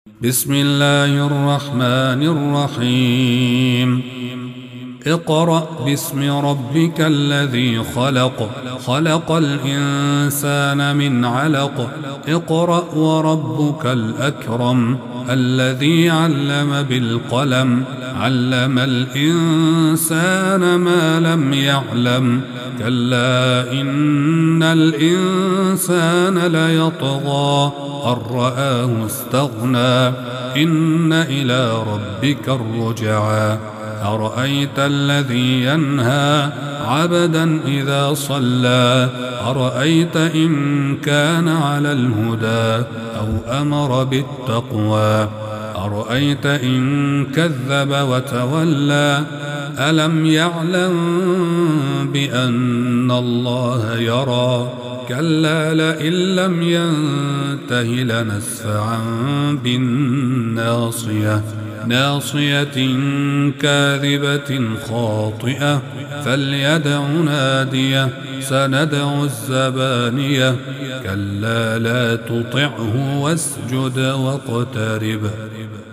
بسم الله الرحمن الرحيم. اقرأ باسم ربك الذي خلق، خلق الإنسان من علق. اقرأ وربك الأكرم الذي علم بالقلم، علم الإنسان ما لم يعلم. كلا إن الإنسان ليطغى أن رآه استغنى، إن إلى ربك الرجعى. أرأيت الذي ينهى عبدا إذا صلى، أرأيت إن كان على الهدى أو أمر بالتقوى، أرأيت إن كذب وتولى. ألم يعلم بأن الله يرى، كلا لئن لم ينته لنسفعا بالناصية، ناصية كاذبة خاطئة، فليدع ناديه. سندع الزبانية، كلا لا تطعه واسجد واقترب.